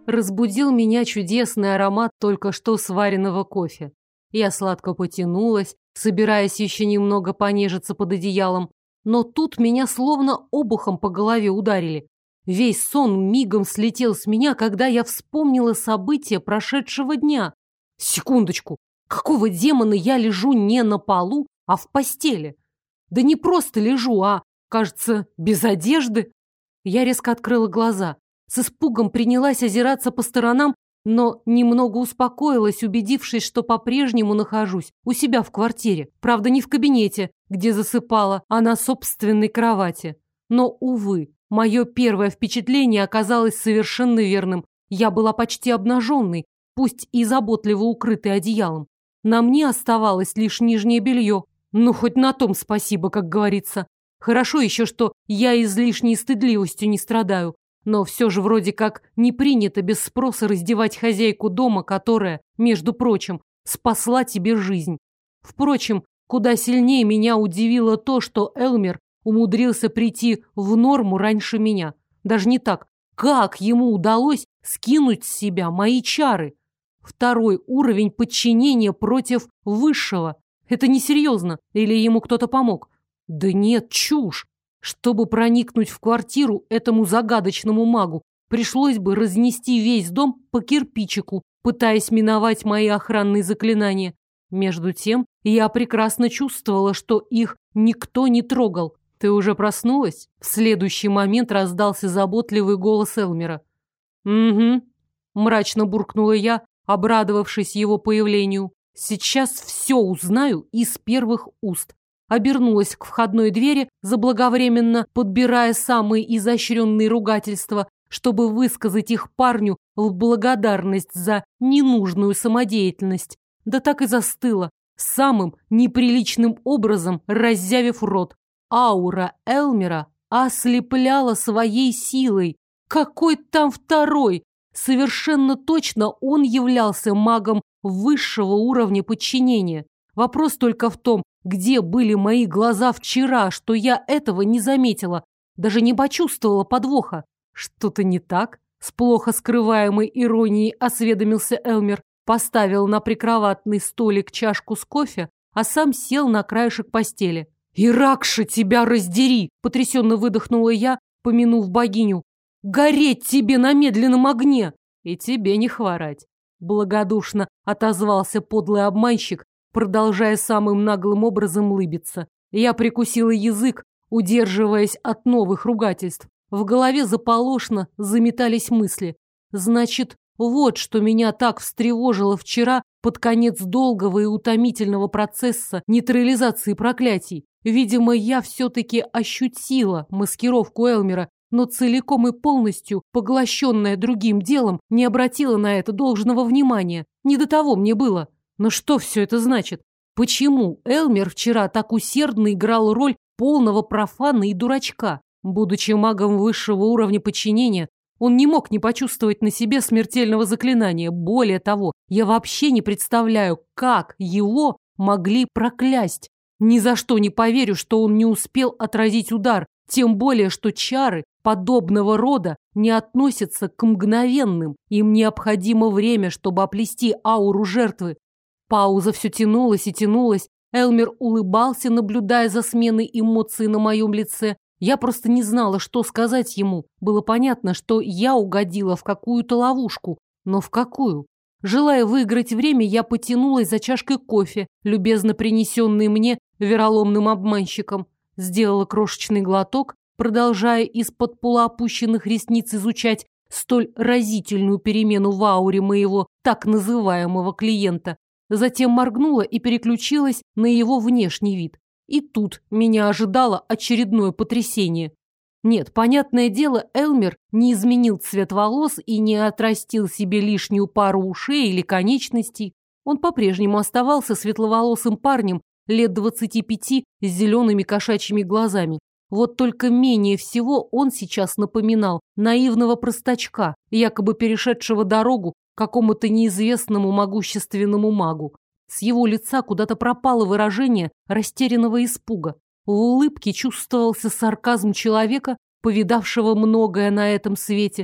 Разбудил меня чудесный аромат только что сваренного кофе. Я сладко потянулась, собираясь еще немного понежиться под одеялом, но тут меня словно обухом по голове ударили. Весь сон мигом слетел с меня, когда я вспомнила события прошедшего дня. Секундочку, какого демона я лежу не на полу, а в постели? Да не просто лежу, а, кажется, без одежды. Я резко открыла глаза. С испугом принялась озираться по сторонам, но немного успокоилась, убедившись, что по-прежнему нахожусь у себя в квартире. Правда, не в кабинете, где засыпала, а на собственной кровати. Но, увы, мое первое впечатление оказалось совершенно верным. Я была почти обнаженной, пусть и заботливо укрытой одеялом. На мне оставалось лишь нижнее белье. Ну, хоть на том спасибо, как говорится. Хорошо еще, что я излишней стыдливостью не страдаю. Но все же вроде как не принято без спроса раздевать хозяйку дома, которая, между прочим, спасла тебе жизнь. Впрочем, куда сильнее меня удивило то, что Элмер умудрился прийти в норму раньше меня. Даже не так. Как ему удалось скинуть с себя мои чары? Второй уровень подчинения против высшего. Это несерьезно. Или ему кто-то помог? Да нет, чушь. Чтобы проникнуть в квартиру этому загадочному магу, пришлось бы разнести весь дом по кирпичику, пытаясь миновать мои охранные заклинания. Между тем, я прекрасно чувствовала, что их никто не трогал. «Ты уже проснулась?» В следующий момент раздался заботливый голос Элмера. «Угу», – мрачно буркнула я, обрадовавшись его появлению. «Сейчас все узнаю из первых уст». Обернулась к входной двери, заблаговременно подбирая самые изощренные ругательства, чтобы высказать их парню в благодарность за ненужную самодеятельность. Да так и застыла, самым неприличным образом раззявив рот. Аура Элмера ослепляла своей силой. Какой там второй? Совершенно точно он являлся магом высшего уровня подчинения. Вопрос только в том, где были мои глаза вчера, что я этого не заметила, даже не почувствовала подвоха. Что-то не так? С плохо скрываемой иронией осведомился Элмер, поставил на прикроватный столик чашку с кофе, а сам сел на краешек постели. «Иракша, тебя раздери!» – потрясенно выдохнула я, помянув богиню. «Гореть тебе на медленном огне!» «И тебе не хворать!» – благодушно отозвался подлый обманщик, продолжая самым наглым образом лыбиться. Я прикусила язык, удерживаясь от новых ругательств. В голове заполошно заметались мысли. Значит, вот что меня так встревожило вчера под конец долгого и утомительного процесса нейтрализации проклятий. Видимо, я все-таки ощутила маскировку Элмера, но целиком и полностью, поглощенная другим делом, не обратила на это должного внимания. Не до того мне было. Но что все это значит? Почему Элмер вчера так усердно играл роль полного профана и дурачка? Будучи магом высшего уровня подчинения, он не мог не почувствовать на себе смертельного заклинания. Более того, я вообще не представляю, как его могли проклясть. Ни за что не поверю, что он не успел отразить удар, тем более, что чары подобного рода не относятся к мгновенным. Им необходимо время, чтобы оплести ауру жертвы. Пауза все тянулась и тянулась. Элмер улыбался, наблюдая за сменой эмоций на моем лице. Я просто не знала, что сказать ему. Было понятно, что я угодила в какую-то ловушку. Но в какую? Желая выиграть время, я потянулась за чашкой кофе, любезно принесенной мне вероломным обманщиком. Сделала крошечный глоток, продолжая из-под полуопущенных ресниц изучать столь разительную перемену в ауре моего так называемого клиента. Затем моргнула и переключилась на его внешний вид. И тут меня ожидало очередное потрясение. Нет, понятное дело, Элмер не изменил цвет волос и не отрастил себе лишнюю пару ушей или конечностей. Он по-прежнему оставался светловолосым парнем лет 25 с зелеными кошачьими глазами. Вот только менее всего он сейчас напоминал наивного простачка, якобы перешедшего дорогу какому-то неизвестному могущественному магу. С его лица куда-то пропало выражение растерянного испуга. В улыбке чувствовался сарказм человека, повидавшего многое на этом свете.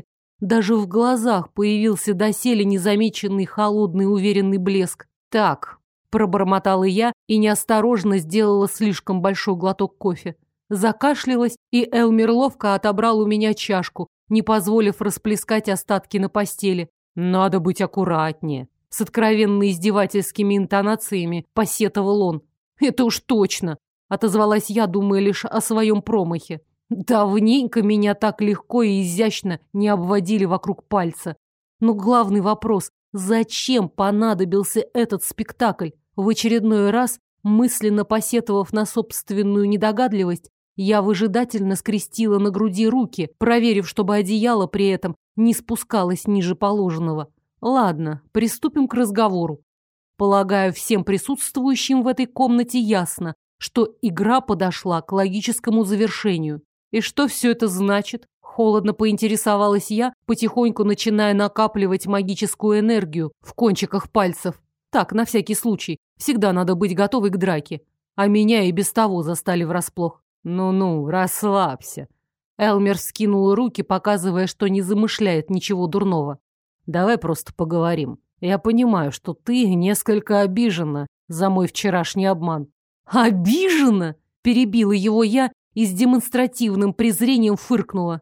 Даже в глазах появился доселе незамеченный холодный уверенный блеск. «Так», – пробормотала я и неосторожно сделала слишком большой глоток кофе. Закашлялась, и Элмер ловко отобрал у меня чашку, не позволив расплескать остатки на постели. «Надо быть аккуратнее», – с откровенно издевательскими интонациями посетовал он. «Это уж точно», – отозвалась я, думая лишь о своем промахе. Давненько меня так легко и изящно не обводили вокруг пальца. Но главный вопрос – зачем понадобился этот спектакль? В очередной раз, мысленно посетовав на собственную недогадливость, я выжидательно скрестила на груди руки, проверив, чтобы одеяло при этом не спускалось ниже положенного. Ладно, приступим к разговору. Полагаю, всем присутствующим в этой комнате ясно, что игра подошла к логическому завершению. И что все это значит? Холодно поинтересовалась я, потихоньку начиная накапливать магическую энергию в кончиках пальцев. Так, на всякий случай. Всегда надо быть готовой к драке. А меня и без того застали врасплох. Ну-ну, расслабься. Элмер скинул руки, показывая, что не замышляет ничего дурного. Давай просто поговорим. Я понимаю, что ты несколько обижена за мой вчерашний обман. Обижена? Перебила его я и с демонстративным презрением фыркнула.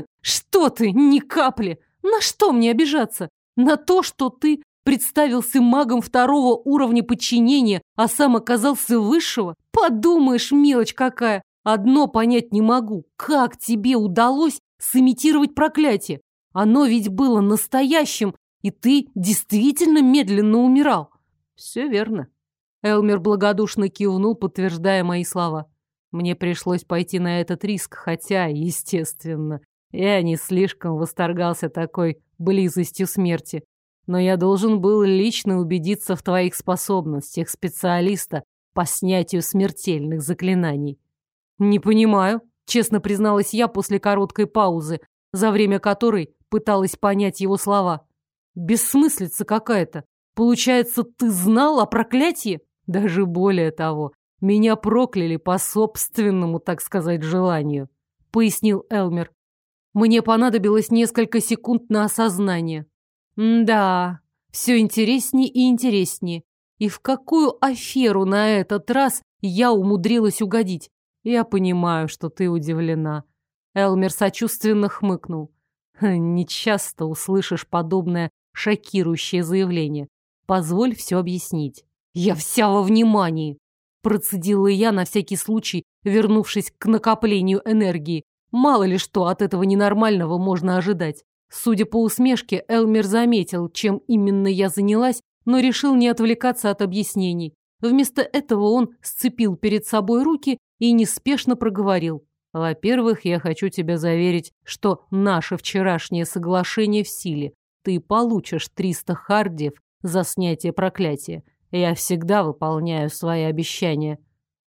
Что ты, ни капли! На что мне обижаться? На то, что ты представился магом второго уровня подчинения, а сам оказался высшего? Подумаешь, мелочь какая! Одно понять не могу. Как тебе удалось сымитировать проклятие? Оно ведь было настоящим, и ты действительно медленно умирал. Все верно. Элмер благодушно кивнул, подтверждая мои слова. Мне пришлось пойти на этот риск, хотя, естественно, я не слишком восторгался такой близостью смерти. Но я должен был лично убедиться в твоих способностях специалиста по снятию смертельных заклинаний. Не понимаю, честно призналась я после короткой паузы, за время которой пыталась понять его слова. Бессмыслица какая-то. Получается, ты знал о проклятии? Даже более того, меня прокляли по собственному, так сказать, желанию, пояснил Элмер. Мне понадобилось несколько секунд на осознание. Да, все интереснее и интереснее. И в какую аферу на этот раз я умудрилась угодить? Я понимаю, что ты удивлена. Элмер сочувственно хмыкнул. Не часто услышишь подобное шокирующее заявление. Позволь все объяснить. Я вся во внимании. Процедила я на всякий случай, вернувшись к накоплению энергии. Мало ли что от этого ненормального можно ожидать. Судя по усмешке, Элмер заметил, чем именно я занялась, но решил не отвлекаться от объяснений. Вместо этого он сцепил перед собой руки и неспешно проговорил. Во-первых, я хочу тебя заверить, что наше вчерашнее соглашение в силе. Ты получишь 300 хардиев за снятие проклятия. Я всегда выполняю свои обещания.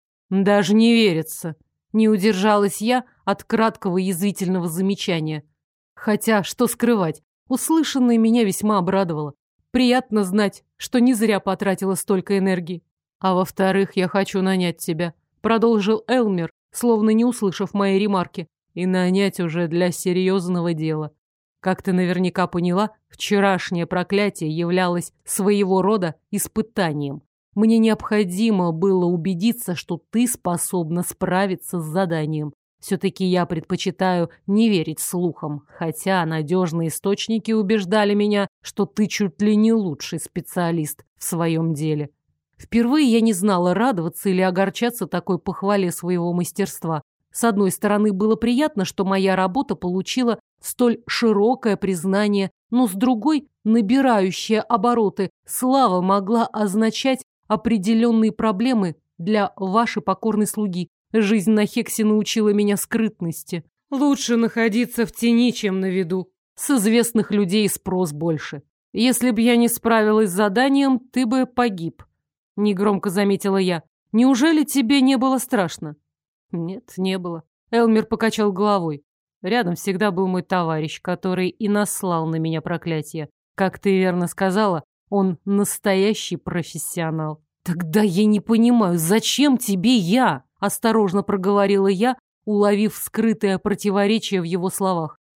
Даже не верится. Не удержалась я от краткого язвительного замечания. Хотя, что скрывать, услышанное меня весьма обрадовало. Приятно знать, что не зря потратила столько энергии. А во-вторых, я хочу нанять тебя, продолжил Элмер, словно не услышав моей ремарки, и нанять уже для серьезного дела. Как ты наверняка поняла, вчерашнее проклятие являлось своего рода испытанием. Мне необходимо было убедиться, что ты способна справиться с заданием. Все-таки я предпочитаю не верить слухам, хотя надежные источники убеждали меня, что ты чуть ли не лучший специалист в своем деле. Впервые я не знала, радоваться или огорчаться такой похвале своего мастерства. С одной стороны, было приятно, что моя работа получила столь широкое признание, но с другой, набирающая обороты, слава могла означать определенные проблемы для вашей покорной слуги. Жизнь на Хексе научила меня скрытности. Лучше находиться в тени, чем на виду. С известных людей спрос больше. Если б я не справилась с заданием, ты бы погиб. Негромко заметила я. Неужели тебе не было страшно? Нет, не было. Элмер покачал головой. Рядом всегда был мой товарищ, который и наслал на меня проклятие. Как ты верно сказала, он настоящий профессионал. Тогда я не понимаю, зачем тебе я? Осторожно проговорила я, уловив скрытое противоречие в его словах.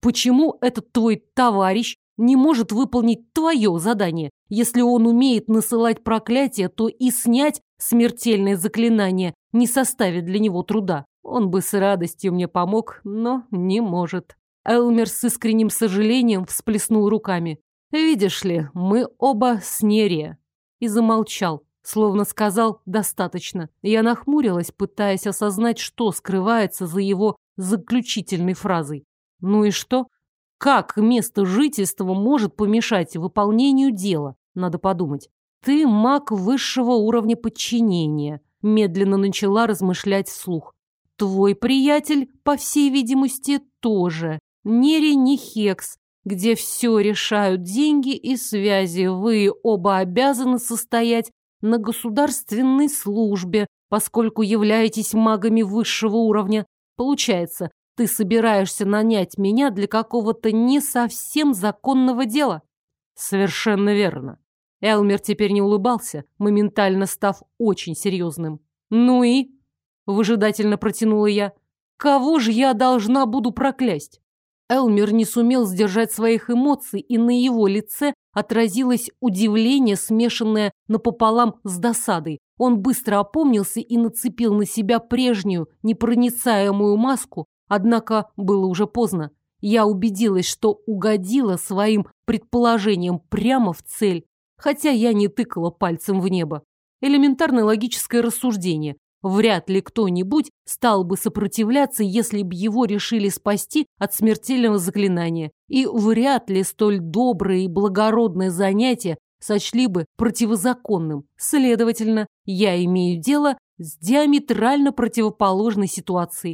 Почему этот твой товарищ не может выполнить твое задание? Если он умеет насылать проклятия, то и снять смертельное заклинание не составит для него труда. Он бы с радостью мне помог, но не может. Элмер с искренним сожалением всплеснул руками. «Видишь ли, мы оба с Нерия». И замолчал, словно сказал «достаточно». Я нахмурилась, пытаясь осознать, что скрывается за его заключительной фразой. Ну и что? Как место жительства может помешать выполнению дела? Надо подумать. Ты маг высшего уровня подчинения, медленно начала размышлять вслух. Твой приятель, по всей видимости, тоже. Нери не Хекс, где все решают деньги и связи. Вы оба обязаны состоять на государственной службе, поскольку являетесь магами высшего уровня. Получается, ты собираешься нанять меня для какого-то не совсем законного дела? Совершенно верно. Элмер теперь не улыбался, моментально став очень серьезным. Ну и? Выжидательно протянула я. Кого же я должна буду проклясть? Элмер не сумел сдержать своих эмоций, и на его лице отразилось удивление, смешанное напополам с досадой. Он быстро опомнился и нацепил на себя прежнюю, непроницаемую маску, однако было уже поздно. Я убедилась, что угодила своим предположением прямо в цель, хотя я не тыкала пальцем в небо. Элементарное логическое рассуждение. Вряд ли кто-нибудь стал бы сопротивляться, если бы его решили спасти от смертельного заклинания. И вряд ли столь доброе и благородное занятие сочли бы противозаконным. Следовательно, я имею дело с диаметрально противоположной ситуацией.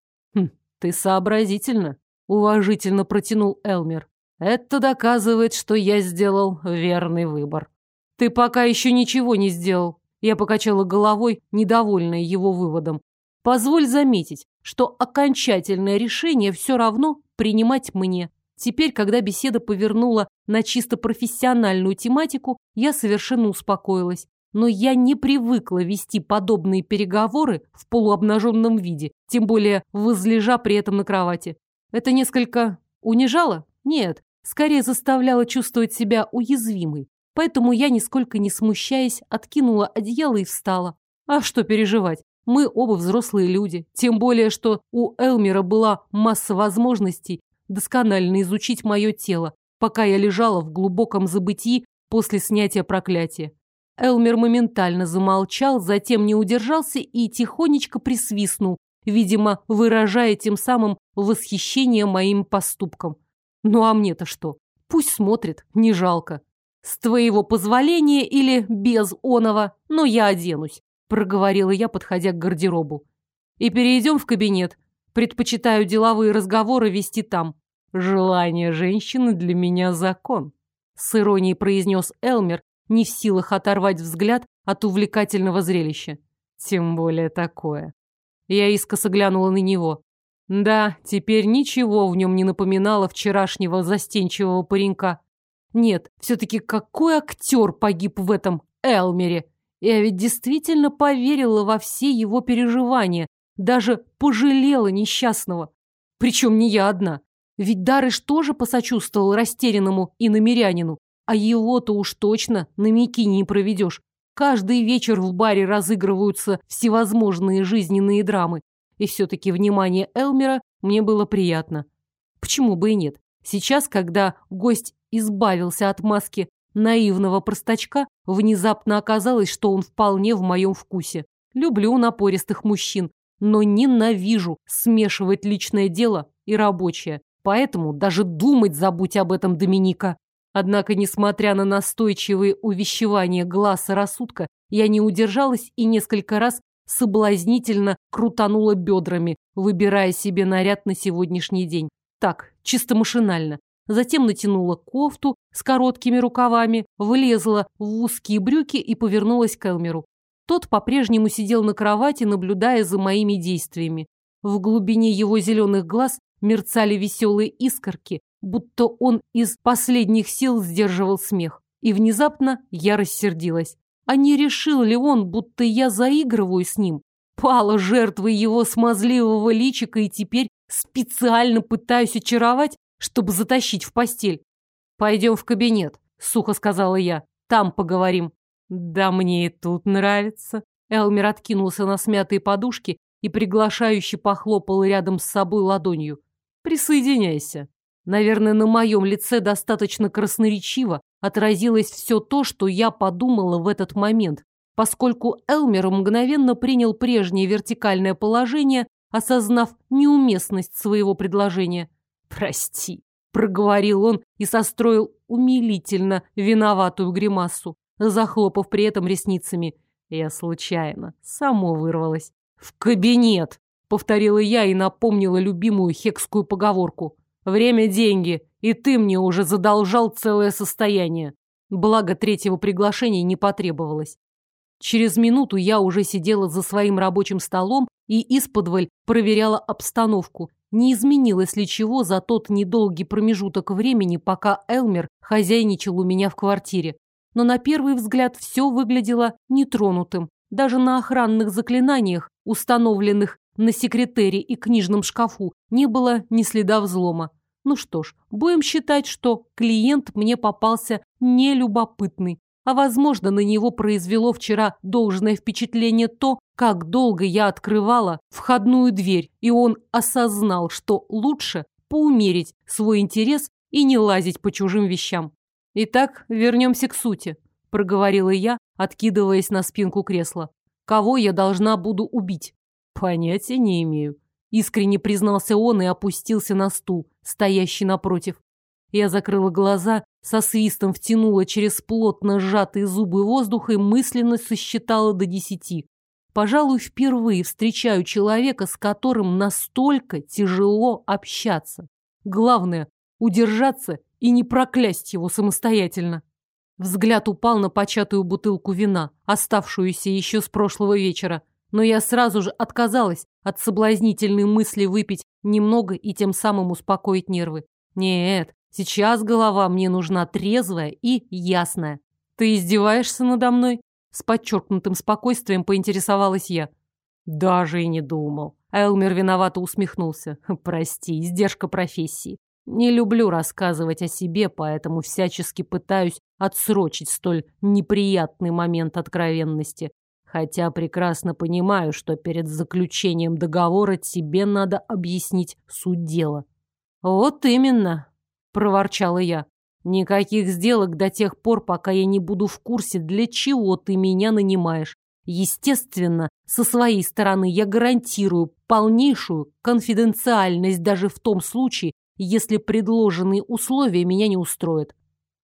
Ты сообразительна, уважительно протянул Элмер. Это доказывает, что я сделал верный выбор. Ты пока еще ничего не сделал. Я покачала головой, недовольная его выводом. Позволь заметить, что окончательное решение все равно принимать мне. Теперь, когда беседа повернула на чисто профессиональную тематику, я совершенно успокоилась. Но я не привыкла вести подобные переговоры в полуобнаженном виде, тем более возлежа при этом на кровати. Это несколько унижало? Нет, скорее заставляло чувствовать себя уязвимой. Поэтому я, нисколько не смущаясь, откинула одеяло и встала. А что переживать? Мы оба взрослые люди. Тем более, что у Элмера была масса возможностей досконально изучить мое тело, пока я лежала в глубоком забытии после снятия проклятия. Элмер моментально замолчал, затем не удержался и тихонечко присвистнул, видимо, выражая тем самым восхищение моим поступком. Ну а мне-то что? Пусть смотрит, не жалко. «С твоего позволения или без оного, но я оденусь», проговорила я, подходя к гардеробу. «И перейдем в кабинет. Предпочитаю деловые разговоры вести там». «Желание женщины для меня закон», с иронией произнес Элмер, не в силах оторвать взгляд от увлекательного зрелища. «Тем более такое». Я искоса глянула на него. Да, теперь ничего в нем не напоминало вчерашнего застенчивого паренька. Нет, все-таки какой актер погиб в этом Элмере? Я ведь действительно поверила во все его переживания, даже пожалела несчастного. Причем не я одна. Ведь Дарыш тоже посочувствовал растерянному иномирянину, а его-то уж точно на Микине не проведешь. Каждый вечер в баре разыгрываются всевозможные жизненные драмы, и все-таки внимание Элмера мне было приятно. Почему бы и нет? Сейчас, когда гость избавился от маски наивного простачка, внезапно оказалось, что он вполне в моем вкусе. Люблю напористых мужчин, но ненавижу смешивать личное дело и рабочее. Поэтому даже думать забудь об этом, Доминика. Однако, несмотря на настойчивые увещевания глаза рассудка, я не удержалась и несколько раз соблазнительно крутанула бедрами, выбирая себе наряд на сегодняшний день. Так, чисто машинально. Затем натянула кофту с короткими рукавами, влезла в узкие брюки и повернулась к Элмеру. Тот по-прежнему сидел на кровати, наблюдая за моими действиями. В глубине его зеленых глаз мерцали веселые искорки, будто он из последних сил сдерживал смех. И внезапно я рассердилась. А не решил ли он, будто я заигрываю с ним? Пала жертвой его смазливого личика и теперь специально пытаюсь очаровать? чтобы затащить в постель. «Пойдем в кабинет», — сухо сказала я. «Там поговорим». «Да мне и тут нравится». Элмер откинулся на смятые подушки и приглашающе похлопал рядом с собой ладонью. «Присоединяйся». Наверное, на моем лице достаточно красноречиво отразилось все то, что я подумала в этот момент, поскольку Элмер мгновенно принял прежнее вертикальное положение, осознав неуместность своего предложения. «Прости», — проговорил он и состроил умилительно виноватую гримасу, захлопав при этом ресницами. Я случайно, само вырвалась. «В кабинет», — повторила я и напомнила любимую хекскую поговорку. «Время – деньги, и ты мне уже задолжал целое состояние». Благо, третьего приглашения не потребовалось. Через минуту я уже сидела за своим рабочим столом и исподволь проверяла обстановку. Не изменилось ли чего за тот недолгий промежуток времени, пока Элмер хозяйничал у меня в квартире. Но на первый взгляд все выглядело нетронутым. Даже на охранных заклинаниях, установленных на секретере и книжном шкафу, не было ни следа взлома. Ну что ж, будем считать, что клиент мне попался нелюбопытный. А возможно, на него произвело вчера должное впечатление то, как долго я открывала входную дверь, и он осознал, что лучше поумерить свой интерес и не лазить по чужим вещам. «Итак, вернемся к сути», — проговорила я, откидываясь на спинку кресла. «Кого я должна буду убить?» «Понятия не имею», — искренне признался он и опустился на стул, стоящий напротив. Я закрыла глаза, со свистом втянула через плотно сжатые зубы воздух и мысленно сосчитала до 10. Пожалуй, впервые встречаю человека, с которым настолько тяжело общаться. Главное — удержаться и не проклясть его самостоятельно. Взгляд упал на початую бутылку вина, оставшуюся еще с прошлого вечера. Но я сразу же отказалась от соблазнительной мысли выпить немного и тем самым успокоить нервы. Нет, сейчас голова мне нужна трезвая и ясная. «Ты издеваешься надо мной?» С подчеркнутым спокойствием поинтересовалась я. «Даже и не думал». Элмер виновато усмехнулся. «Прости, издержка профессии. Не люблю рассказывать о себе, поэтому всячески пытаюсь отсрочить столь неприятный момент откровенности. Хотя прекрасно понимаю, что перед заключением договора тебе надо объяснить суть дела». «Вот именно», — проворчала я. «Никаких сделок до тех пор, пока я не буду в курсе, для чего ты меня нанимаешь. Естественно, со своей стороны я гарантирую полнейшую конфиденциальность даже в том случае, если предложенные условия меня не устроят».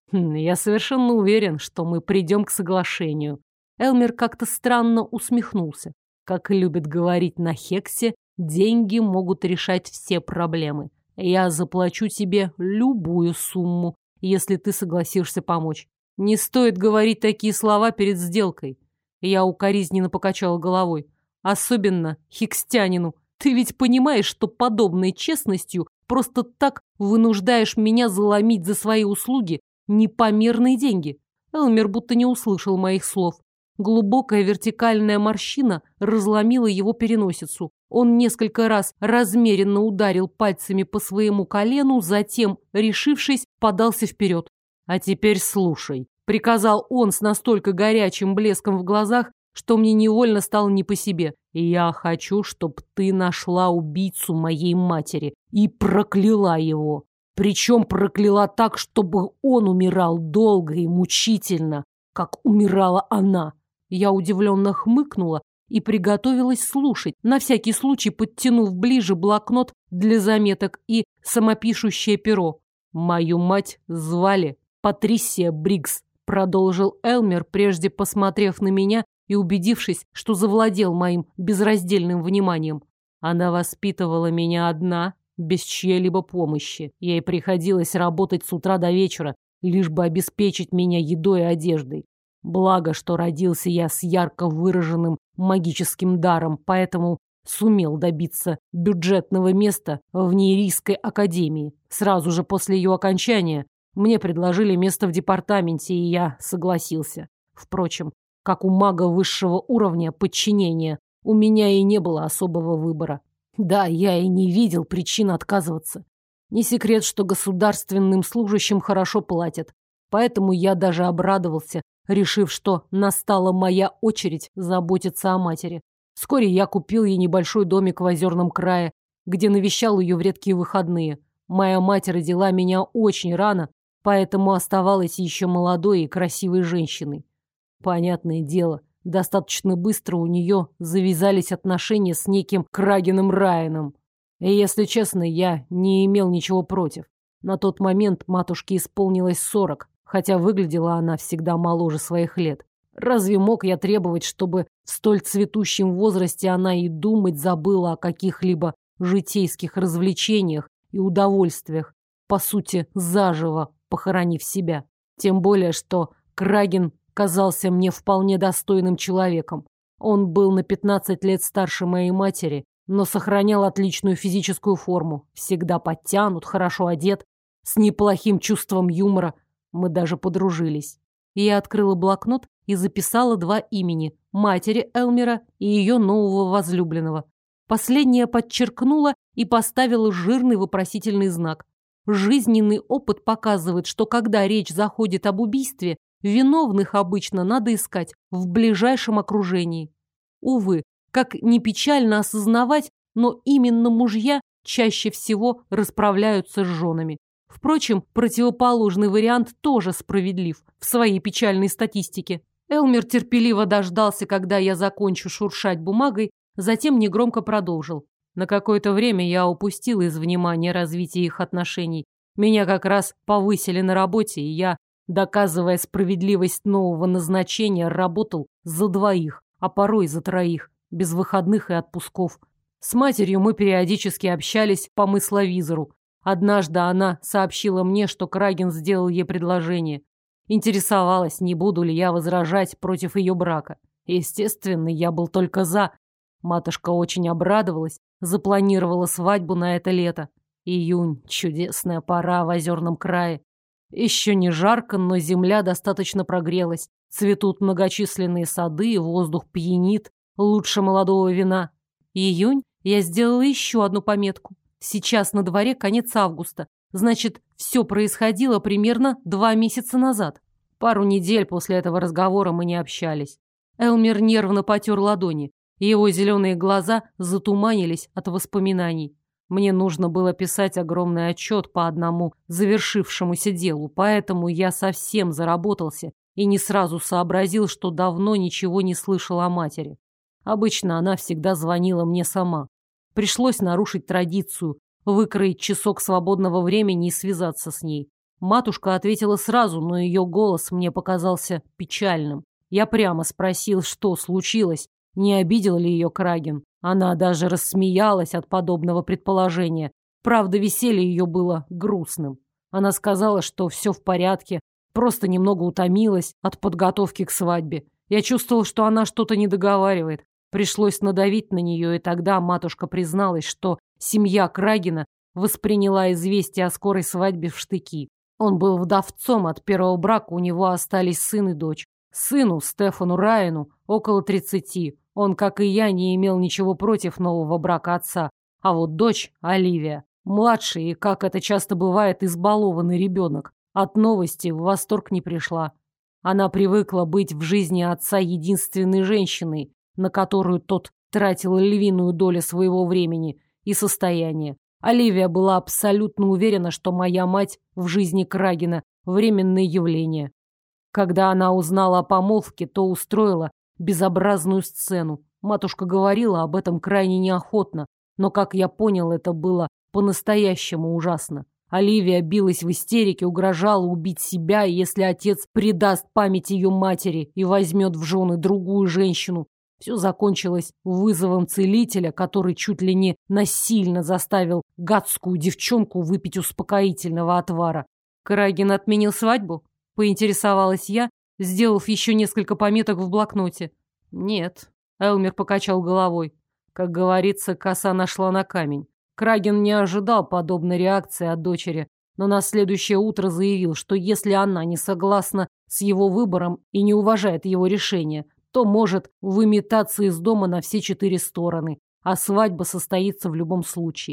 «Я совершенно уверен, что мы придем к соглашению». Элмер как-то странно усмехнулся. Как любит говорить на Хексе, деньги могут решать все проблемы. Я заплачу тебе любую сумму, если ты согласишься помочь. Не стоит говорить такие слова перед сделкой. Я укоризненно покачала головой. Особенно хекстянину. Ты ведь понимаешь, что подобной честностью просто так вынуждаешь меня заломить за свои услуги непомерные деньги. Элмер будто не услышал моих слов. Глубокая вертикальная морщина разломила его переносицу. Он несколько раз размеренно ударил пальцами по своему колену, затем, решившись, подался вперед. «А теперь слушай», — приказал он с настолько горячим блеском в глазах, что мне невольно стало не по себе. «Я хочу, чтобы ты нашла убийцу моей матери и прокляла его. Причем прокляла так, чтобы он умирал долго и мучительно, как умирала она». Я удивленно хмыкнула и приготовилась слушать, на всякий случай подтянув ближе блокнот для заметок и самопишущее перо. «Мою мать звали Патрисия Бриггс», продолжил Элмер, прежде посмотрев на меня и убедившись, что завладел моим безраздельным вниманием. «Она воспитывала меня одна, без чьей-либо помощи. Ей приходилось работать с утра до вечера, лишь бы обеспечить меня едой и одеждой. Благо, что родился я с ярко выраженным магическим даром, поэтому сумел добиться бюджетного места в Нейрийской академии. Сразу же после ее окончания мне предложили место в департаменте, и я согласился. Впрочем, как у мага высшего уровня подчинения, у меня и не было особого выбора. Да, я и не видел причин отказываться. Не секрет, что государственным служащим хорошо платят. Поэтому я даже обрадовался, решив, что настала моя очередь заботиться о матери. Вскоре я купил ей небольшой домик в Озерном крае, где навещал ее в редкие выходные. Моя мать родила меня очень рано, поэтому оставалась еще молодой и красивой женщиной. Понятное дело, достаточно быстро у нее завязались отношения с неким Крагеном Райаном. И, если честно, я не имел ничего против. На тот момент матушке исполнилось 40, хотя выглядела она всегда моложе своих лет. Разве мог я требовать, чтобы в столь цветущем возрасте она и думать забыла о каких-либо житейских развлечениях и удовольствиях, по сути, заживо похоронив себя? Тем более, что Краген казался мне вполне достойным человеком. Он был на 15 лет старше моей матери, но сохранял отличную физическую форму, всегда подтянут, хорошо одет, с неплохим чувством юмора. Мы даже подружились. Я открыла блокнот и записала 2 имени – матери Элмера и ее нового возлюбленного. Последнее подчеркнула и поставила жирный вопросительный знак. Жизненный опыт показывает, что когда речь заходит об убийстве, виновных обычно надо искать в ближайшем окружении. Увы, как ни печально осознавать, но именно мужья чаще всего расправляются с женами. Впрочем, противоположный вариант тоже справедлив в своей печальной статистике. Элмер терпеливо дождался, когда я закончу шуршать бумагой, затем негромко продолжил. На какое-то время я упустил из внимания развитие их отношений. Меня как раз повысили на работе, и я, доказывая справедливость нового назначения, работал за 2, а порой за 3, без выходных и отпусков. С матерью мы периодически общались по мысловизору. Однажды она сообщила мне, что Краген сделал ей предложение. Интересовалась, не буду ли я возражать против ее брака. Естественно, я был только за. Матушка очень обрадовалась, запланировала свадьбу на это лето. Июнь – чудесная пора в Озерном крае. Еще не жарко, но земля достаточно прогрелась. Цветут многочисленные сады, воздух пьянит, лучше молодого вина. Июнь я сделала еще одну пометку. Сейчас на дворе конец августа. Значит, все происходило примерно 2 месяца назад. Пару недель после этого разговора мы не общались. Элмер нервно потер ладони. Его зеленые глаза затуманились от воспоминаний. Мне нужно было писать огромный отчет по одному завершившемуся делу, поэтому я совсем заработался и не сразу сообразил, что давно ничего не слышал о матери. Обычно она всегда звонила мне сама. Пришлось нарушить традицию, выкроить часок свободного времени и связаться с ней. Матушка ответила сразу, но ее голос мне показался печальным. Я прямо спросил, что случилось, не обидел ли ее Краген. Она даже рассмеялась от подобного предположения. Правда, веселье ее было грустным. Она сказала, что все в порядке, просто немного утомилась от подготовки к свадьбе. Я чувствовал, что она что-то не договаривает. Пришлось надавить на нее, и тогда матушка призналась, что семья Крагена восприняла известие о скорой свадьбе в штыки. Он был вдовцом, от первого брака у него остались сын и дочь. Сыну, Стефану Райану, около 30. Он, как и я, не имел ничего против нового брака отца. А вот дочь, Оливия, младший и, как это часто бывает, избалованный ребенок, от новости в восторг не пришла. Она привыкла быть в жизни отца единственной женщиной, на которую тот тратил львиную долю своего времени и состояния. Оливия была абсолютно уверена, что моя мать в жизни Крагена – временное явление. Когда она узнала о помолвке, то устроила безобразную сцену. Матушка говорила об этом крайне неохотно, но, как я понял, это было по-настоящему ужасно. Оливия билась в истерике, угрожала убить себя, если отец предаст память ее матери и возьмет в жены другую женщину. Все закончилось вызовом целителя, который чуть ли не насильно заставил гадскую девчонку выпить успокоительного отвара. Краген отменил свадьбу? Поинтересовалась я, сделав еще несколько пометок в блокноте. Нет, Элмер покачал головой. Как говорится, коса нашла на камень. Краген не ожидал подобной реакции от дочери, но на следующее утро заявил, что если она не согласна с его выбором и не уважает его решение, то может выметаться из дома на все 4 стороны, а свадьба состоится в любом случае.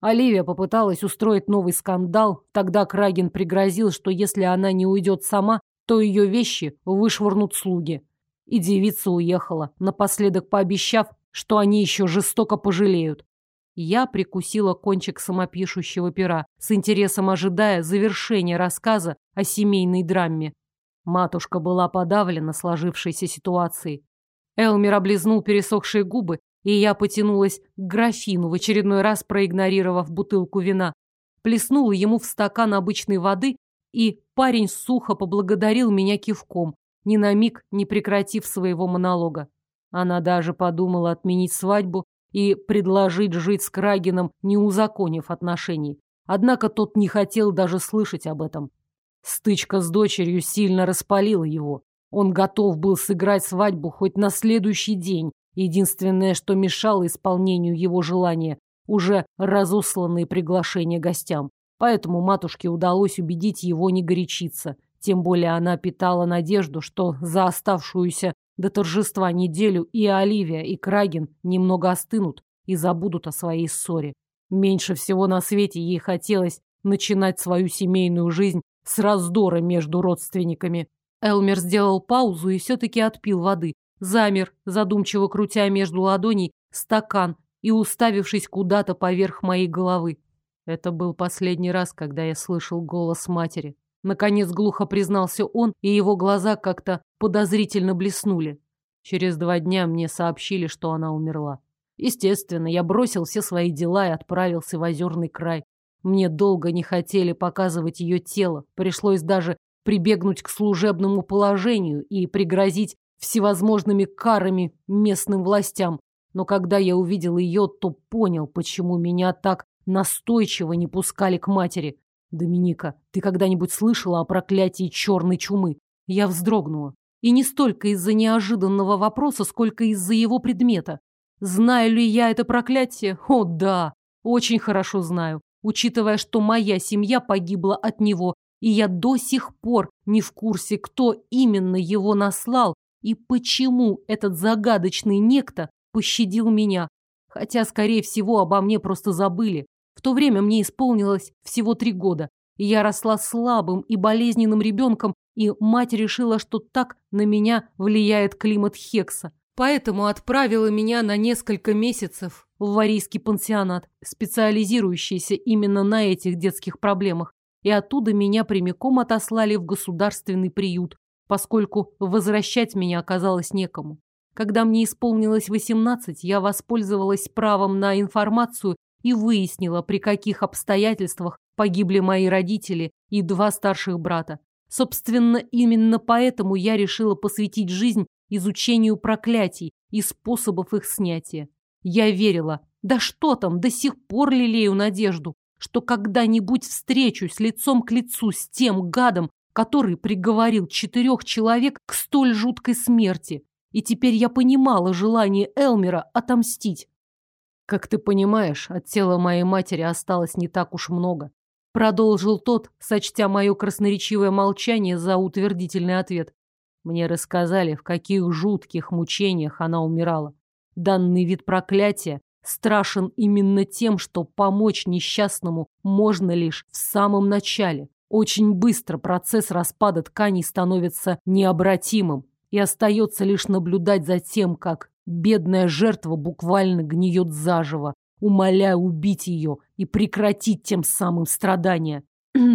Оливия попыталась устроить новый скандал. Тогда Краген пригрозил, что если она не уйдет сама, то ее вещи вышвырнут слуги. И девица уехала, напоследок пообещав, что они еще жестоко пожалеют. Я прикусила кончик самопишущего пера, с интересом ожидая завершения рассказа о семейной драме. Матушка была подавлена сложившейся ситуацией. Элмер облизнул пересохшие губы, и я потянулась к графину, в очередной раз проигнорировав бутылку вина. Плеснула ему в стакан обычной воды, и парень сухо поблагодарил меня кивком, ни на миг не прекратив своего монолога. Она даже подумала отменить свадьбу и предложить жить с Крагеном, не узаконив отношений. Однако тот не хотел даже слышать об этом. Стычка с дочерью сильно распалила его. Он готов был сыграть свадьбу хоть на следующий день. Единственное, что мешало исполнению его желания, уже разосланные приглашения гостям. Поэтому матушке удалось убедить его не горячиться. Тем более она питала надежду, что за оставшуюся до торжества неделю и Оливия, и Краген немного остынут и забудут о своей ссоре. Меньше всего на свете ей хотелось начинать свою семейную жизнь с раздора между родственниками. Элмер сделал паузу и все-таки отпил воды. Замер, задумчиво крутя между ладоней стакан и уставившись куда-то поверх моей головы. Это был последний раз, когда я слышал голос матери. Наконец глухо признался он, и его глаза как-то подозрительно блеснули. Через 2 дня мне сообщили, что она умерла. Естественно, я бросил все свои дела и отправился в озерный край. Мне долго не хотели показывать ее тело. Пришлось даже прибегнуть к служебному положению и пригрозить всевозможными карами местным властям. Но когда я увидел ее, то понял, почему меня так настойчиво не пускали к матери. Доминика, ты когда-нибудь слышала о проклятии черной чумы? Я вздрогнула. И не столько из-за неожиданного вопроса, сколько из-за его предмета. Знаю ли я это проклятие? О, да, очень хорошо знаю, учитывая, что моя семья погибла от него, и я до сих пор не в курсе, кто именно его наслал и почему этот загадочный некто пощадил меня. Хотя, скорее всего, обо мне просто забыли. В то время мне исполнилось всего 3 года, и я росла слабым и болезненным ребенком, и мать решила, что так на меня влияет климат Хекса. Поэтому отправила меня на несколько месяцев в варийский пансионат, специализирующийся именно на этих детских проблемах, и оттуда меня прямиком отослали в государственный приют, поскольку возвращать меня оказалось некому. Когда мне исполнилось 18, я воспользовалась правом на информацию и выяснила, при каких обстоятельствах погибли мои родители и 2 старших брата. Собственно, именно поэтому я решила посвятить жизнь изучению проклятий и способов их снятия. Я верила, да что там, до сих пор лелею надежду, что когда-нибудь встречусь лицом к лицу с тем гадом, который приговорил 4 человек к столь жуткой смерти. И теперь я понимала желание Элмера отомстить. Как ты понимаешь, от тела моей матери осталось не так уж много. Продолжил тот, сочтя мое красноречивое молчание за утвердительный ответ. Мне рассказали, в каких жутких мучениях она умирала. Данный вид проклятия страшен именно тем, что помочь несчастному можно лишь в самом начале. Очень быстро процесс распада тканей становится необратимым, и остается лишь наблюдать за тем, как бедная жертва буквально гниет заживо, умоляя убить ее и прекратить тем самым страдания.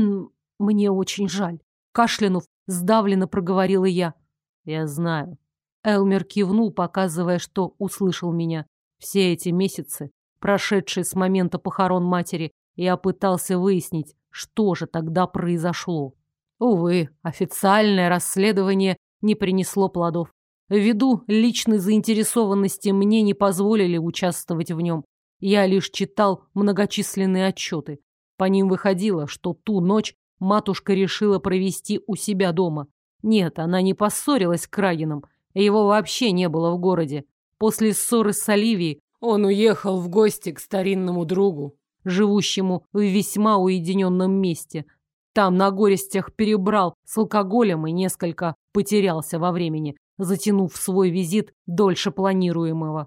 Мне очень жаль. Кашлянув, сдавленно проговорила я. Я знаю. Элмер кивнул, показывая, что услышал меня. Все эти месяцы, прошедшие с момента похорон матери, я пытался выяснить, что же тогда произошло. Увы, официальное расследование не принесло плодов. Ввиду личной заинтересованности мне не позволили участвовать в нем. Я лишь читал многочисленные отчеты. По ним выходило, что ту ночь матушка решила провести у себя дома. Нет, она не поссорилась с Крагеном. Его вообще не было в городе. После ссоры с Оливией он уехал в гости к старинному другу, живущему в весьма уединенном месте. Там на горестях перебрал с алкоголем и несколько потерялся во времени, затянув свой визит дольше планируемого.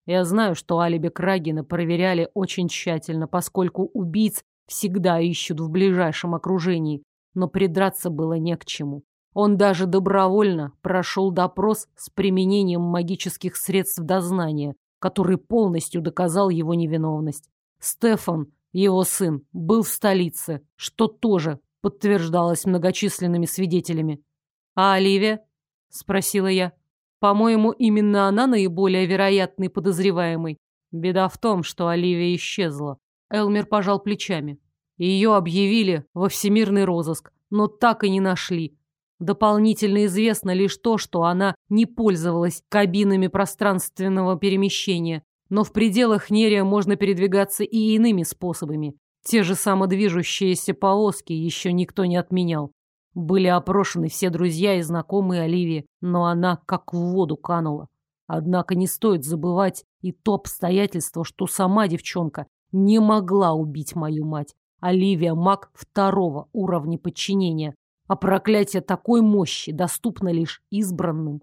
Я знаю, что алиби Крагина проверяли очень тщательно, поскольку убийц всегда ищут в ближайшем окружении, но придраться было не к чему. Он даже добровольно прошел допрос с применением магических средств дознания, который полностью доказал его невиновность. Стефан, его сын, был в столице, что тоже подтверждалось многочисленными свидетелями. «А Оливия?» – спросила я. «По-моему, именно она наиболее вероятный подозреваемый. Беда в том, что Оливия исчезла». Элмер пожал плечами. Ее объявили во всемирный розыск, но так и не нашли. Дополнительно известно лишь то, что она не пользовалась кабинами пространственного перемещения, но в пределах Нерия можно передвигаться и иными способами. Те же самодвижущиеся повозки еще никто не отменял. Были опрошены все друзья и знакомые Оливии, но она как в воду канула. Однако не стоит забывать и то обстоятельство, что сама девчонка не могла убить мою мать. Оливия маг второго уровня подчинения, а проклятие такой мощи доступно лишь избранным.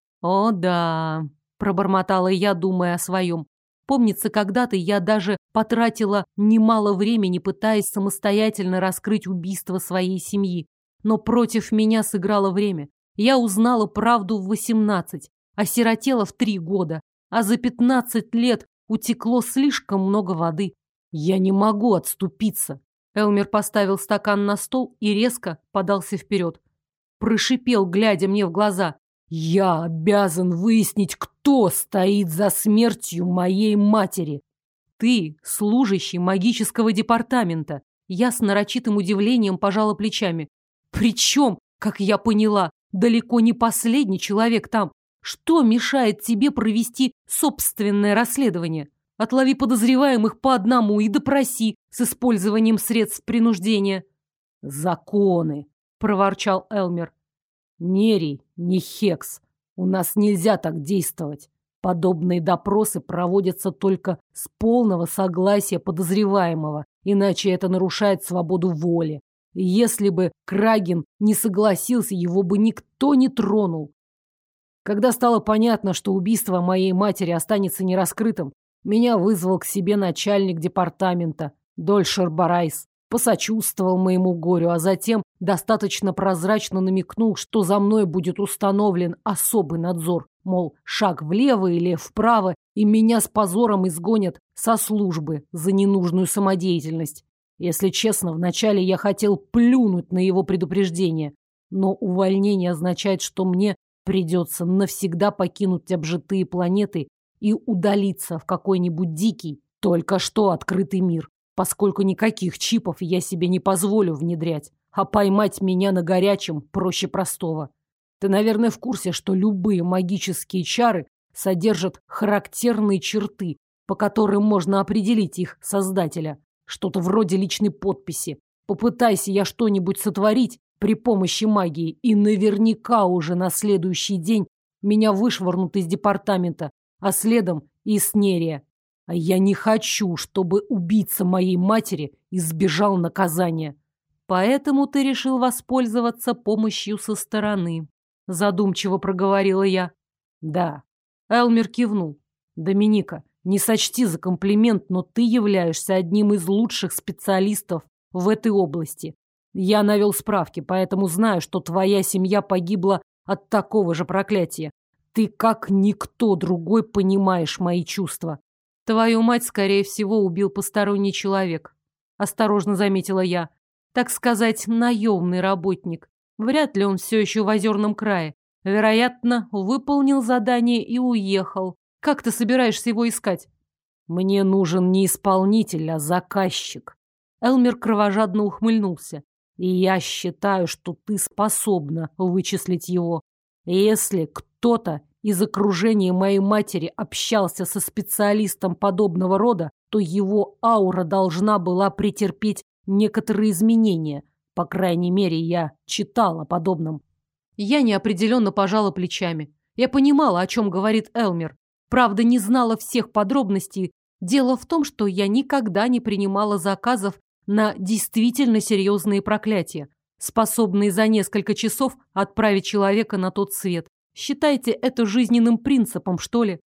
«О да», — пробормотала я, думая о своем. Помнится, когда-то я даже потратила немало времени, пытаясь самостоятельно раскрыть убийство своей семьи. Но против меня сыграло время. Я узнала правду в 18, осиротела в 3 года, а за 15 лет утекло слишком много воды. Я не могу отступиться. Элмер поставил стакан на стол и резко подался вперед. Прошипел, глядя мне в глаза. «Я обязан выяснить, кто стоит за смертью моей матери!» «Ты служащий магического департамента!» Я с нарочитым удивлением пожала плечами. «Причем, как я поняла, далеко не последний человек там. Что мешает тебе провести собственное расследование? Отлови подозреваемых по одному и допроси с использованием средств принуждения». «Законы!» – проворчал Элмер. «Нерий, не Хекс. У нас нельзя так действовать. Подобные допросы проводятся только с полного согласия подозреваемого, иначе это нарушает свободу воли. И если бы Крагин не согласился, его бы никто не тронул. Когда стало понятно, что убийство моей матери останется нераскрытым, меня вызвал к себе начальник департамента Дольшер Барайс. Посочувствовал моему горю, а затем достаточно прозрачно намекнул, что за мной будет установлен особый надзор. Мол, шаг влево или вправо, и меня с позором изгонят со службы за ненужную самодеятельность. Если честно, вначале я хотел плюнуть на его предупреждение, но увольнение означает, что мне придется навсегда покинуть обжитые планеты и удалиться в какой-нибудь дикий, только что открытый мир, поскольку никаких чипов я себе не позволю внедрять, а поймать меня на горячем проще простого. Ты, наверное, в курсе, что любые магические чары содержат характерные черты, по которым можно определить их создателя. Что-то вроде личной подписи. Попытайся я что-нибудь сотворить при помощи магии, и наверняка уже на следующий день меня вышвырнут из департамента, а следом и из Нерия. А я не хочу, чтобы убийца моей матери избежал наказания. Поэтому ты решил воспользоваться помощью со стороны. Задумчиво проговорила я. Да. Элмер кивнул. Доминика, не сочти за комплимент, но ты являешься одним из лучших специалистов в этой области. Я навел справки, поэтому знаю, что твоя семья погибла от такого же проклятия. Ты как никто другой понимаешь мои чувства. Твою мать, скорее всего, убил посторонний человек. Осторожно заметила я. Так сказать, наемный работник. Вряд ли он все еще в Озерном крае. Вероятно, выполнил задание и уехал. Как ты собираешься его искать? Мне нужен не исполнитель, а заказчик. Элмер кровожадно ухмыльнулся. И я считаю, что ты способна вычислить его. Если кто-то из окружения моей матери общался со специалистом подобного рода, то его аура должна была претерпеть некоторые изменения. По крайней мере, я читала о подобном. Я неопределенно пожала плечами. Я понимала, о чем говорит Элмер. Правда, не знала всех подробностей. Дело в том, что я никогда не принимала заказов на действительно серьезные проклятия, способные за несколько часов отправить человека на тот свет. Считайте это жизненным принципом, что ли?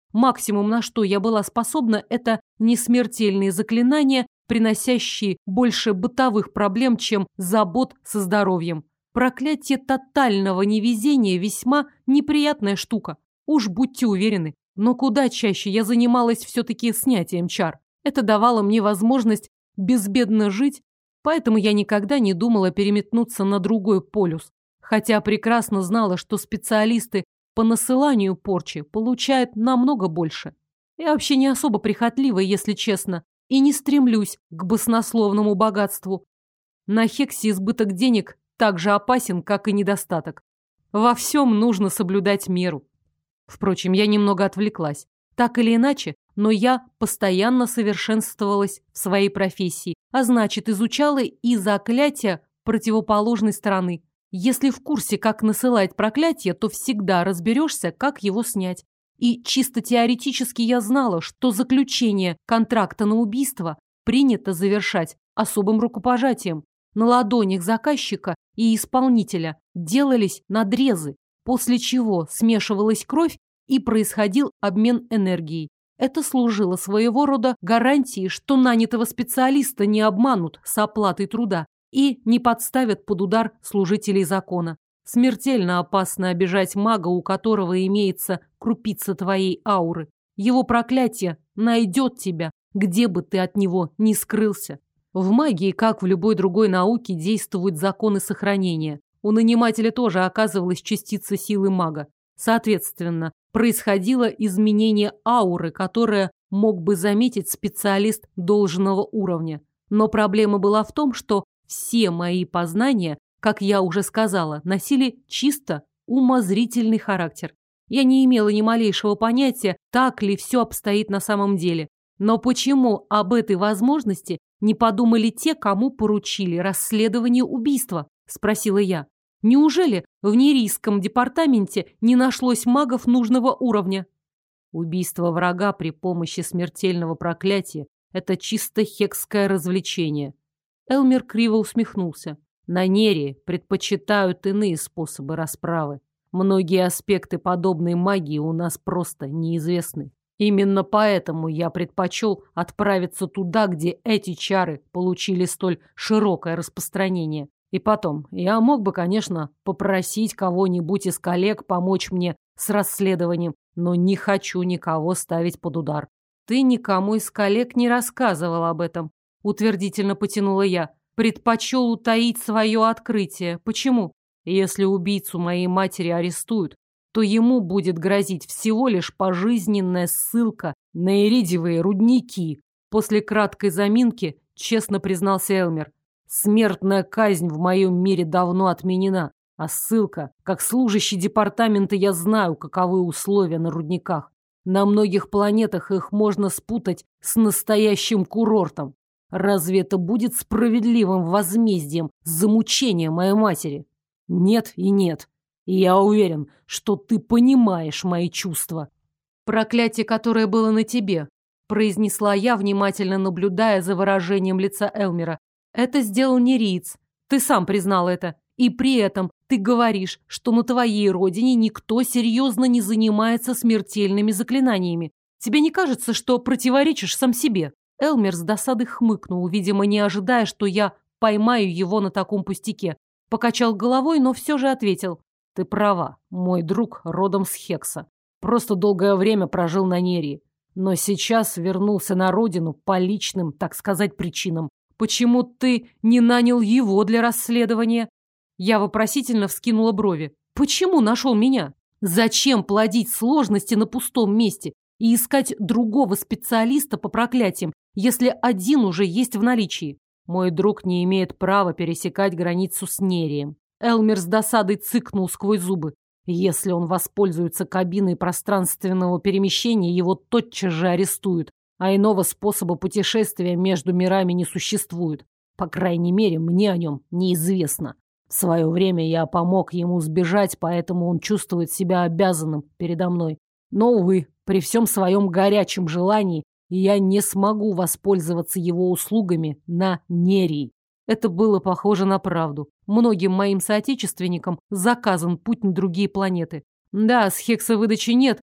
Максимум, на что я была способна, это несмертельные заклинания, приносящие больше бытовых проблем, чем забот со здоровьем. Проклятие тотального невезения весьма неприятная штука. Уж будьте уверены. Но куда чаще я занималась все-таки снятием чар. Это давало мне возможность безбедно жить, поэтому я никогда не думала переметнуться на другой полюс. Хотя прекрасно знала, что специалисты по насыланию порчи получают намного больше. Я вообще не особо прихотлива, если честно, и не стремлюсь к баснословному богатству. На Хексе избыток денег так же опасен, как и недостаток. Во всем нужно соблюдать меру. Впрочем, я немного отвлеклась. Так или иначе, но я постоянно совершенствовалась в своей профессии, а значит, изучала и заклятия противоположной стороны. Если в курсе, как насылать проклятие, то всегда разберешься, как его снять. И чисто теоретически я знала, что заключение контракта на убийство принято завершать особым рукопожатием. На ладонях заказчика и исполнителя делались надрезы, после чего смешивалась кровь и происходил обмен энергией. Это служило своего рода гарантией, что нанятого специалиста не обманут с оплатой труда и не подставят под удар служителей закона. Смертельно опасно обижать мага, у которого имеется крупица твоей ауры. Его проклятие найдет тебя, где бы ты от него ни скрылся. В магии, как в любой другой науке, действуют законы сохранения. У нанимателя тоже оказывалась частица силы мага. Соответственно, происходило изменение ауры, которое мог бы заметить специалист должного уровня. Но проблема была в том, что все мои познания, как я уже сказала, носили чисто умозрительный характер. Я не имела ни малейшего понятия, так ли все обстоит на самом деле. Но почему об этой возможности не подумали те, кому поручили расследование убийства? Спросила я. Неужели в Нерийском департаменте не нашлось магов нужного уровня? Убийство врага при помощи смертельного проклятия – это чисто хекское развлечение. Элмер криво усмехнулся. На Нерии предпочитают иные способы расправы. Многие аспекты подобной магии у нас просто неизвестны. Именно поэтому я предпочел отправиться туда, где эти чары получили столь широкое распространение. И потом, я мог бы, конечно, попросить кого-нибудь из коллег помочь мне с расследованием, но не хочу никого ставить под удар. Ты никому из коллег не рассказывал об этом, утвердительно потянула я. Предпочел утаить свое открытие. Почему? Если убийцу моей матери арестуют, то ему будет грозить всего лишь пожизненная ссылка на иридиевые рудники. После краткой заминки честно признался Элмер. Смертная казнь в моем мире давно отменена, а ссылка, как служащий департамента, я знаю, каковы условия на рудниках. На многих планетах их можно спутать с настоящим курортом. Разве это будет справедливым возмездием за мучение моей матери? Нет и нет. И я уверен, что ты понимаешь мои чувства. Проклятие, которое было на тебе, произнесла я, внимательно наблюдая за выражением лица Элмера. Это сделал нериец. Ты сам признал это. И при этом ты говоришь, что на твоей родине никто серьезно не занимается смертельными заклинаниями. Тебе не кажется, что противоречишь сам себе? Элмер с досадой хмыкнул, видимо, не ожидая, что я поймаю его на таком пустяке. Покачал головой, но все же ответил. Ты права, мой друг родом с Хекса. Просто долгое время прожил на Нерии. Но сейчас вернулся на родину по личным, так сказать, причинам. Почему ты не нанял его для расследования? Я вопросительно вскинула брови. Почему нашел меня? Зачем плодить сложности на пустом месте и искать другого специалиста по проклятиям, если один уже есть в наличии? Мой друг не имеет права пересекать границу с Нерием. Элмер с досадой цыкнул сквозь зубы. Если он воспользуется кабиной пространственного перемещения, его тотчас же арестуют. А иного способа путешествия между мирами не существует. По крайней мере, мне о нем неизвестно. В свое время я помог ему сбежать, поэтому он чувствует себя обязанным передо мной. Но, увы, при всем своем горячем желании я не смогу воспользоваться его услугами на Нерии. Это было похоже на правду. Многим моим соотечественникам заказан путь на другие планеты. Да, с Хекса выдачи нет,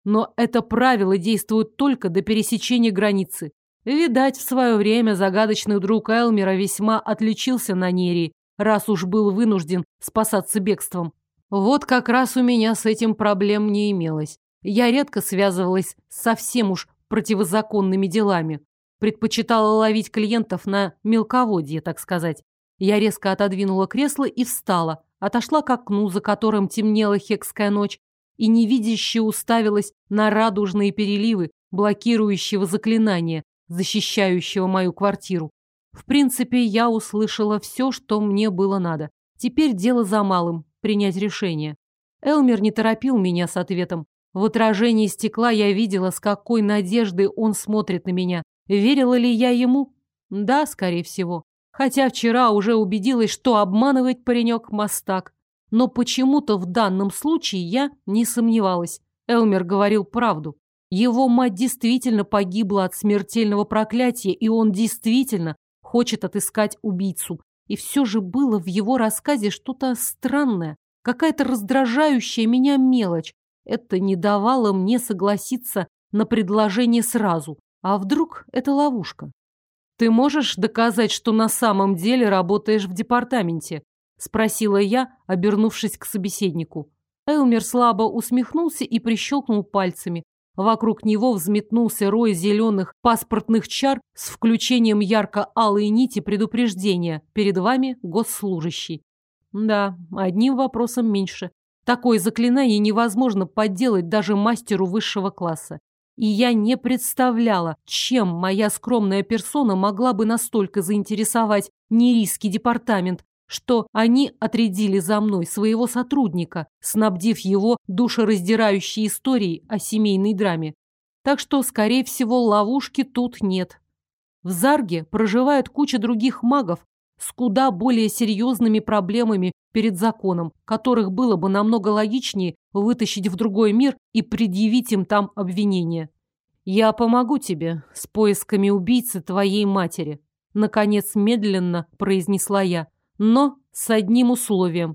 Но это правило действует только до пересечения границы. Видать, в свое время загадочный друг Элмера весьма отличился на Нерии, раз уж был вынужден спасаться бегством. Вот как раз у меня с этим проблем не имелось. Я редко связывалась с совсем уж противозаконными делами. Предпочитала ловить клиентов на мелководье, так сказать. Я резко отодвинула кресло и встала, отошла к окну, за которым темнела хекская ночь, и невидяще уставилась на радужные переливы блокирующего заклинания, защищающего мою квартиру. В принципе, я услышала все, что мне было надо. Теперь дело за малым – принять решение. Элмер не торопил меня с ответом. В отражении стекла я видела, с какой надеждой он смотрит на меня. Верила ли я ему? Да, скорее всего. Хотя вчера уже убедилась, что обманывать паренек мастак. Но почему-то в данном случае я не сомневалась. Элмер говорил правду. Его мать действительно погибла от смертельного проклятия, и он действительно хочет отыскать убийцу. И все же было в его рассказе что-то странное, какая-то раздражающая меня мелочь. Это не давало мне согласиться на предложение сразу. А вдруг это ловушка? «Ты можешь доказать, что на самом деле работаешь в департаменте?» – спросила я, обернувшись к собеседнику. Элмер слабо усмехнулся и прищелкнул пальцами. Вокруг него взметнулся рой зеленых паспортных чар с включением ярко-алой нити предупреждения. Перед вами госслужащий. Да, одним вопросом меньше. Такое заклинание невозможно подделать даже мастеру высшего класса. И я не представляла, чем моя скромная персона могла бы настолько заинтересовать Нерийский департамент, что они отрядили за мной своего сотрудника, снабдив его душераздирающей историей о семейной драме. Так что, скорее всего, ловушки тут нет. В Зарге проживает куча других магов с куда более серьезными проблемами перед законом, которых было бы намного логичнее вытащить в другой мир и предъявить им там обвинения. «Я помогу тебе с поисками убийцы твоей матери», наконец медленно произнесла я, но с одним условием.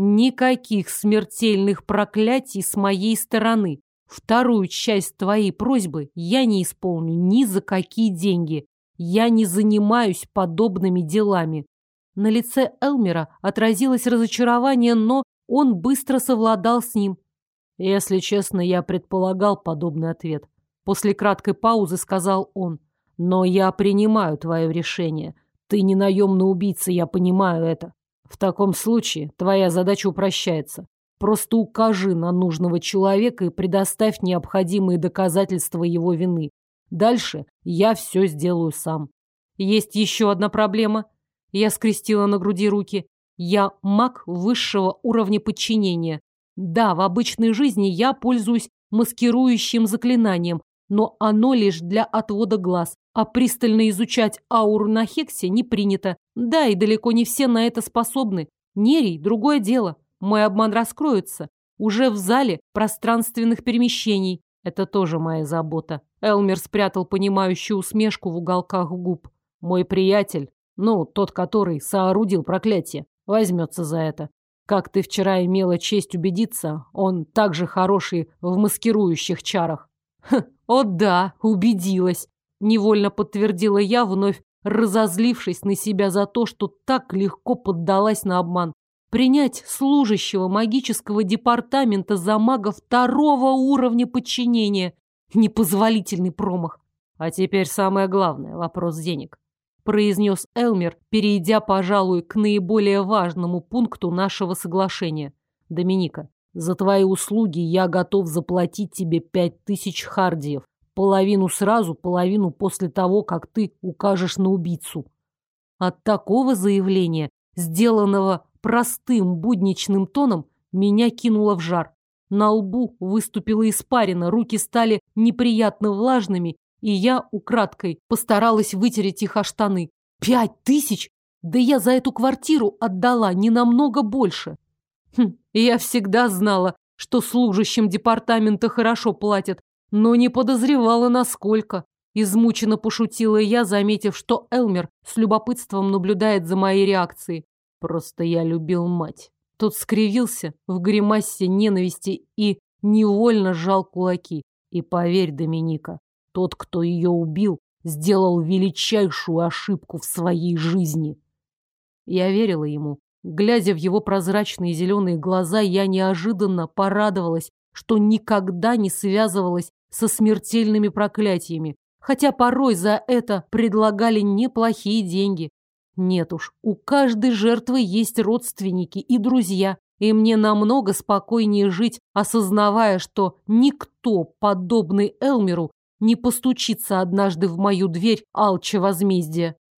Никаких смертельных проклятий с моей стороны. Вторую часть твоей просьбы я не исполню ни за какие деньги. Я не занимаюсь подобными делами. На лице Элмера отразилось разочарование, но он быстро совладал с ним. Если честно, я предполагал подобный ответ. После краткой паузы сказал он. Но я принимаю твое решение. Ты не наемный убийца, я понимаю это. В таком случае твоя задача упрощается. Просто укажи на нужного человека и предоставь необходимые доказательства его вины. Дальше я все сделаю сам. Есть еще одна проблема. Я скрестила на груди руки. Я маг высшего уровня подчинения. Да, в обычной жизни я пользуюсь маскирующим заклинанием, но оно лишь для отвода глаз. А пристально изучать ауру на Хексе не принято. Да, и далеко не все на это способны. Нерий – другое дело. Мой обман раскроется. Уже в зале пространственных перемещений. Это тоже моя забота. Элмер спрятал понимающую усмешку в уголках губ. Мой приятель, тот, который соорудил проклятие, возьмется за это. Как ты вчера имела честь убедиться, он также хороший в маскирующих чарах. О да, убедилась. Невольно подтвердила я, вновь разозлившись на себя за то, что так легко поддалась на обман. Принять служащего магического департамента за мага второго уровня подчинения. Непозволительный промах. А теперь самое главное – вопрос денег. Произнес Элмер, перейдя, пожалуй, к наиболее важному пункту нашего соглашения. Доминика, за твои услуги я готов заплатить тебе 5000 хардиев. Половину сразу, половину после того, как ты укажешь на убийцу. От такого заявления, сделанного простым будничным тоном, меня кинуло в жар. На лбу выступила испарина, руки стали неприятно влажными, и я украдкой постаралась вытереть их о штаны. 5000? Да я за эту квартиру отдала не намного больше. Я всегда знала, что служащим департамента хорошо платят, но не подозревала, насколько. Измученно пошутила я, заметив, что Элмер с любопытством наблюдает за моей реакцией. Просто я любил мать. Тот скривился в гримасе ненависти и невольно сжал кулаки. И поверь, Доминика, тот, кто ее убил, сделал величайшую ошибку в своей жизни. Я верила ему. Глядя в его прозрачные зеленые глаза, я неожиданно порадовалась, что никогда не связывалась со смертельными проклятиями, хотя порой за это предлагали неплохие деньги. Нет уж, у каждой жертвы есть родственники и друзья, и мне намного спокойнее жить, осознавая, что никто, подобный Элмеру, не постучится однажды в мою дверь алча возмездия.